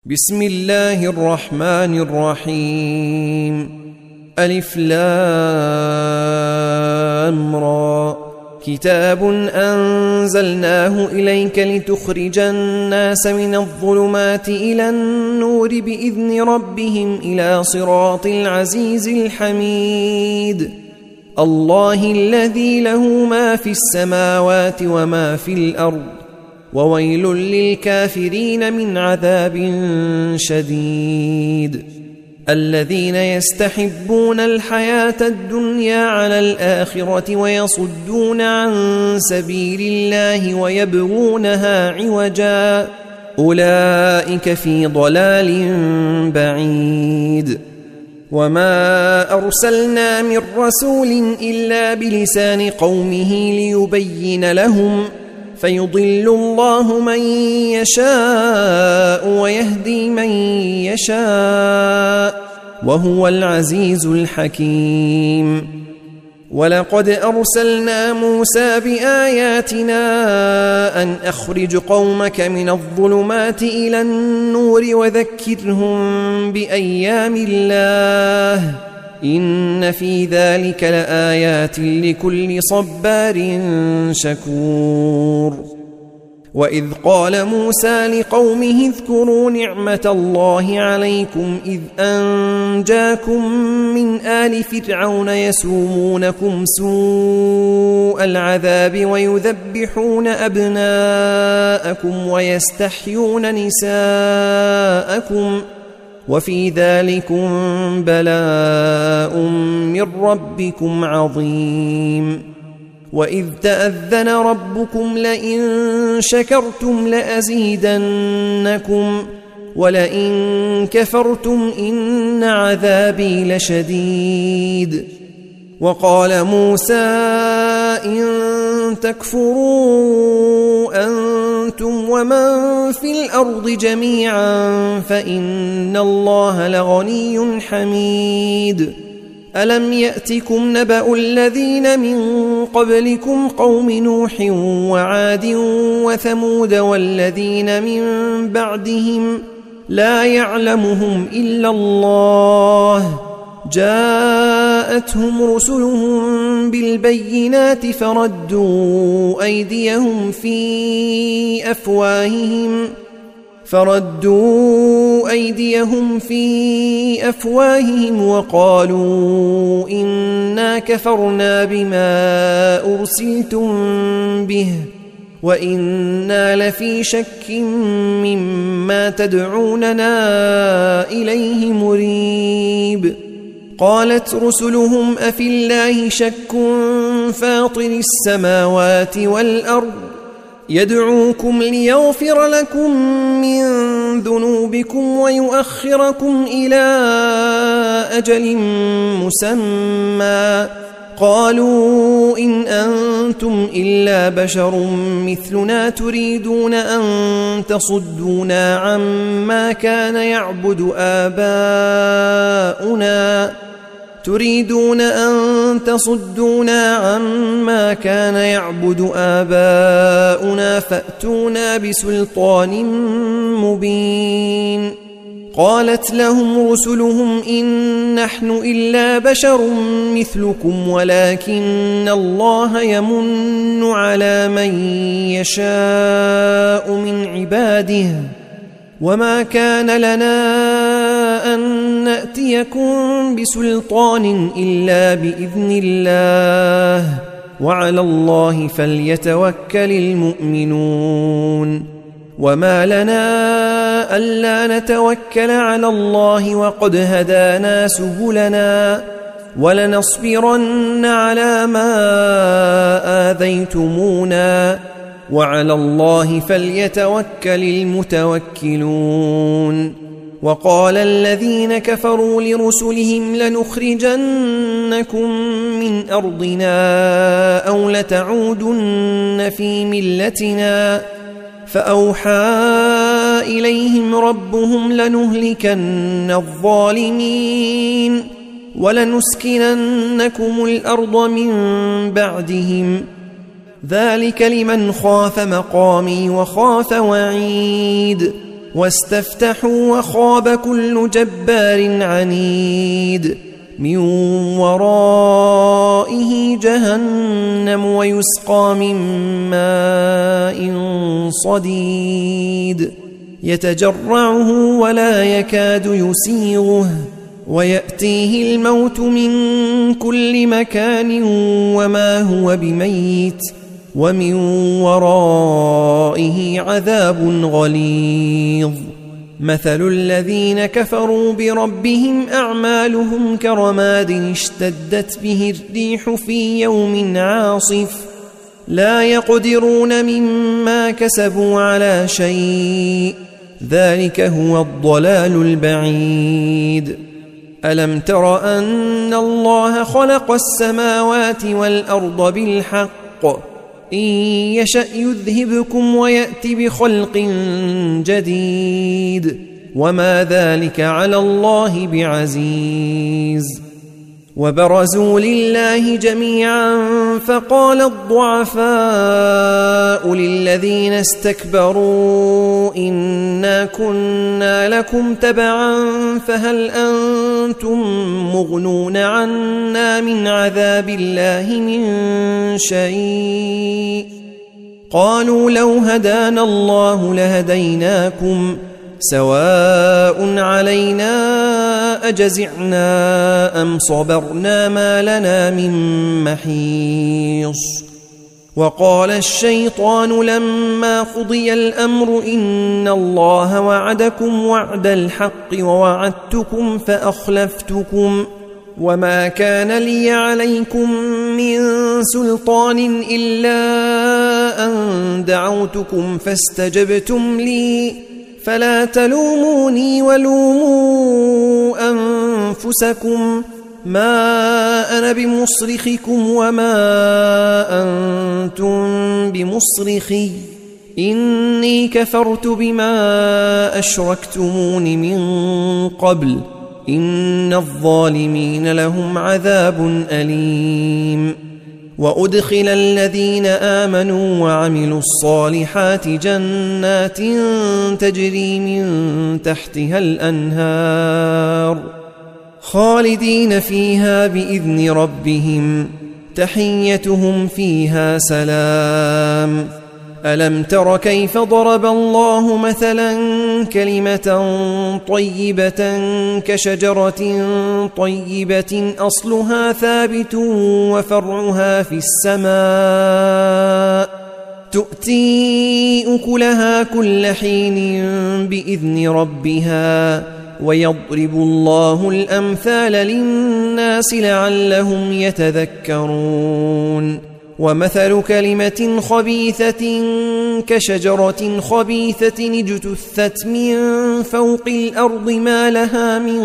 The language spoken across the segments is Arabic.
بسم الله الرحمن الرحيم. ألف لام را. كتاب أنزلناه إليك لتخرج الناس من الظلمات إلى النور بإذن ربهم إلى صراط العزيز الحميد. الله الذي له ما في السماوات وما في الأرض، وويل للكافرين من عذاب شديد. الذين يستحبون الحياة الدنيا على الآخرة ويصدون عن سبيل الله ويبغونها عوجا، أولئك في ضلال بعيد. وما أرسلنا من رسول إلا بلسان قومه ليبين لهم، فيضل الله من يشاء ويهدي من يشاء، وهو العزيز الحكيم. ولقد أرسلنا موسى بآياتنا أن أخرج قومك من الظلمات إلى النور وذكرهم بأيام الله، إن في ذلك لآيات لكل صبار شكور. وإذ قال موسى لقومه اذكروا نعمة الله عليكم إذ أنجاكم من آل فرعون يسومونكم سوء العذاب ويذبحون أبناءكم ويستحيون نساءكم، وفي ذلكم بلاء من ربكم عظيم. وإذ تأذن ربكم لئن شكرتم لأزيدنكم ولئن كفرتم إن عذابي لشديد. وقال موسى إن تكفروا أنتم ومن في الأرض جميعا فإن الله لغني حميد. ألم يأتكم نبأ الذين من قبلكم قوم نوح وعاد وثمود والذين من بعدهم لا يعلمهم إلا الله، جاءتهم رسلهم بالبينات فردوا أيديهم في أفواههم وقالوا إنا كفرنا بما أرسلتم به وإنا لفي شك مما تدعوننا إليه مريب. قالت رسلهم أفي الله شك فاطر السماوات والأرض يدعوكم ليغفر لكم من ذنوبكم ويؤخركم إلى أجل مسمى، قالوا إن أنتم إلا بشر مثلنا تريدون أن تصدونا عما كان يعبد آباؤنا فأتونا بسلطان مبين. قالت لهم رسلهم إن نحن إلا بشر مثلكم ولكن الله يمن على من يشاء من عباده، وما كان لنا أن نأتيكم بسلطان إلا بإذن الله، وعلى الله فليتوكل المؤمنون. وما لنا ألا نتوكل على الله وقد هدانا سبلنا، ولنصبرن على ما آذيتمونا، وعلى الله فليتوكل المتوكلون. وقال الذين كفروا لرسلهم لنخرجنكم من أرضنا أو لتعودن في ملتنا، فأوحى إليهم ربهم لنهلكن الظالمين ولنسكننكم الأرض من بعدهم، ذلك لمن خاف مقامي وخاف وعيد. واستفتحوا وخاب كل جبار عنيد من ورائه جهنم ويسقى من ماء صديد يتجرعه ولا يكاد يسيغه ويأتيه الموت من كل مكان وما هو بميت ومن ورائه عذاب غليظ مثل الذين كفروا بربهم أعمالهم كرماد اشتدت به الريح في يوم عاصف لا يقدرون مما كسبوا على شيء ذلك هو الضلال البعيد ألم تر أن الله خلق السماوات والأرض بالحق إن يشأ يذهبكم ويأتي بخلق جديد وما ذلك على الله بعزيز وبرزوا لله جميعا فقال الضعفاء للذين استكبروا إنا كنا لكم تبعا فهل أنتم مغنون عنا من عذاب الله من شيء قالوا لو هدانا الله لهديناكم سواء علينا أجزعنا أم صبرنا ما لنا من محيص وقال الشيطان لما قضي الأمر إن الله وعدكم وعد الحق ووعدتكم فأخلفتكم وما كان لي عليكم من سلطان إلا أن دعوتكم فاستجبتم لي فلا تلوموني ولوموا أنفسكم ما أنا بمصرخكم وما أنتم بمصرخي إني كفرت بما أشركتمون من قبل إن الظالمين لهم عذاب أليم وأدخل الذين آمنوا وعملوا الصالحات جنات تجري من تحتها الأنهار خالدين فيها بإذن ربهم تحيتهم فيها سلام ألم تر كيف ضرب الله مثلا كلمة طيبة كشجرة طيبة أصلها ثابت وفرعها في السماء تؤتي أكلها كل حين بإذن ربها ويضرب الله الأمثال للناس لعلهم يتذكرون ومثل كلمة خبيثة كشجرة خبيثة اجتثت من فوق الأرض ما لها من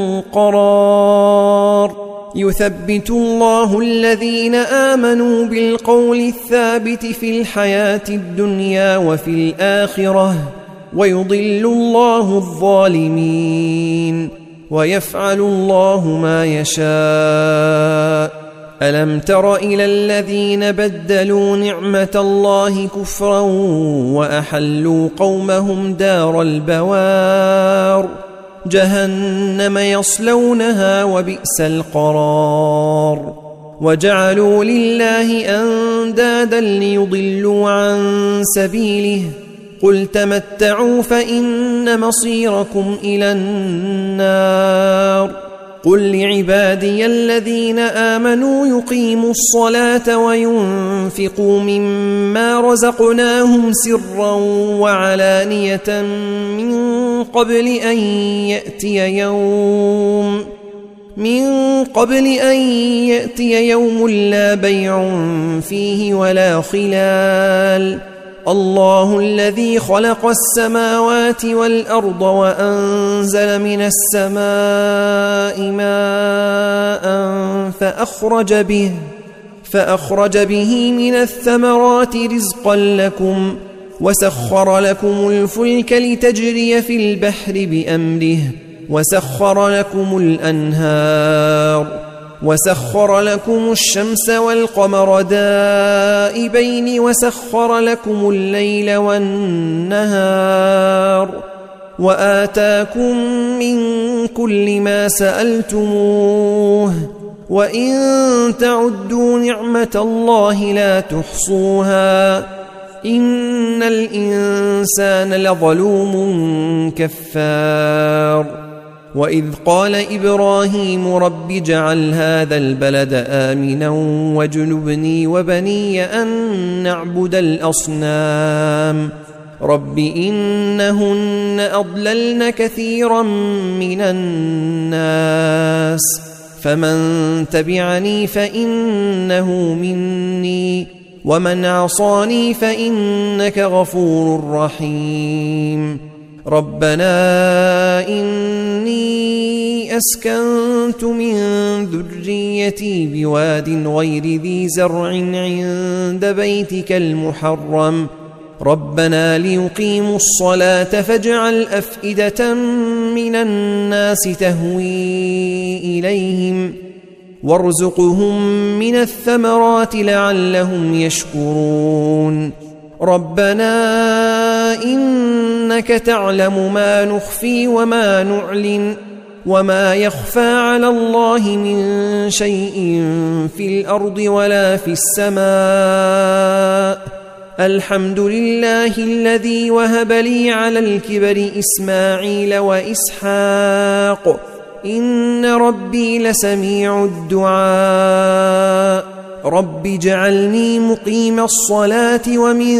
قرار يثبت الله الذين آمنوا بالقول الثابت في الحياة الدنيا وفي الآخرة ويضل الله الظالمين ويفعل الله ما يشاء ألم تر إلى الذين بدلوا نعمة الله كفرا وأحلوا قومهم دار البوار جهنم يصلونها وبئس القرار وجعلوا لله أندادا ليضلوا عن سبيله قل تمتعوا فإن مصيركم إلى النار قل لعبادي الذين آمنوا يقيموا الصلاة وينفقوا مما رزقناهم سرا وعلانية من قبل أن يأتي يوم لا بيع فيه ولا خلال الله الذي خلق السماوات والأرض وأنزل من السماء ماء فأخرج به من الثمرات رزقا لكم وسخر لكم الفلك لتجري في البحر بأمره وسخر لكم الأنهار وسخر لكم الشمس والقمر دائبين وسخر لكم الليل والنهار وآتاكم من كل ما سألتموه وإن تعدوا نعمة الله لا تحصوها إن الإنسان لظلوم كفار وإذ قال إبراهيم رب اجعل هذا البلد آمنا واجنبني وبني أن نعبد الأصنام رب إنهن أضللن كثيرا من الناس فمن تبعني فإنه مني ومن عصاني فإنك غفور رحيم ربنا إني أسكنت من ذريتي بواد غير ذي زرع عند بيتك المحرم ربنا ليقيموا الصلاة فاجعل أفئدة من الناس تهوي إليهم وارزقهم من الثمرات لعلهم يشكرون ربنا إنك تعلم ما نخفي وما نعلن وما يخفى على الله من شيء في الأرض ولا في السماء الحمد لله الذي وهب لي على الكبر إسماعيل وإسحاق إن ربي لسميع الدعاء رب اجعلني مقيم الصلاة ومن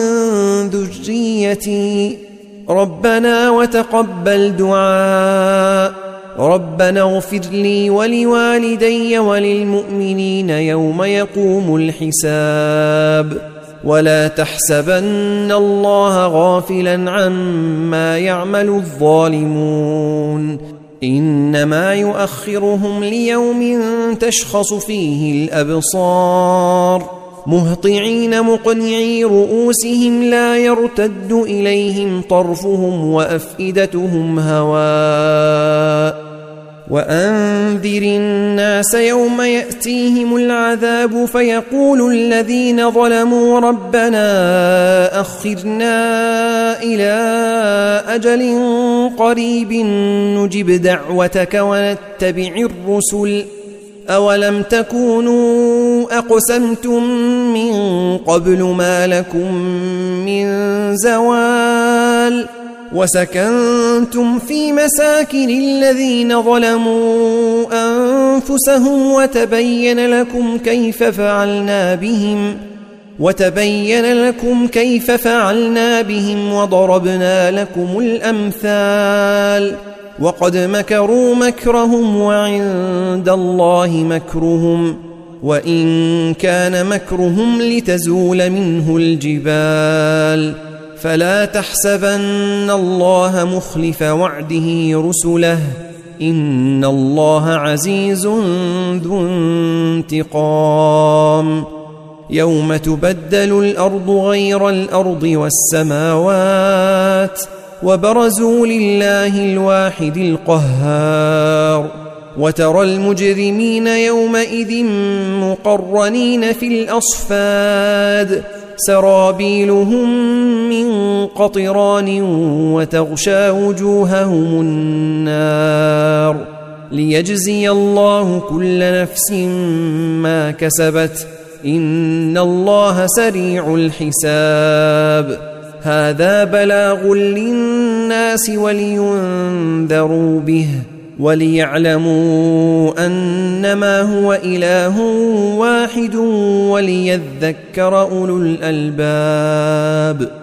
ذريتي ربنا وتقبل دعاء ربنا اغفر لي ولوالدي وللمؤمنين يوم يقوم الحساب ولا تحسبن الله غافلا عما يعمل الظالمون إنما يؤخرهم ليوم تشخص فيه الأبصار مهطعين مقنعي رؤوسهم لا يرتد إليهم طرفهم وأفئدتهم هواء وأنذر الناس يوم يأتيهم العذاب فيقول الذين ظلموا ربنا أخرنا إلى أجل قريب نجب دعوتك ونتبع الرسل أولم تكونوا أقسمتم من قبل ما لكم من زوال وسكنتم في مساكن الذين ظلموا أنفسهم وتبين لكم كيف فعلنا بهم وضربنا لكم الأمثال وقد مكروا مكرهم وعند الله مكرهم وإن كان مكرهم لتزول منه الجبال فلا تحسبن الله مخلف وعده رسله إن الله عزيز ذو انتقام يوم تبدل الأرض غير الأرض والسماوات وبرزوا لله الواحد القهار وترى المجرمين يومئذ مقرنين في الأصفاد سرابيلهم من قطران وتغشى وجوههم النار ليجزي الله كل نفس ما كسبت إن الله سريع الحساب هذا بلاغ للناس ولينذروا به وليعلموا أنما هو إله واحد وليذكر أولو الألباب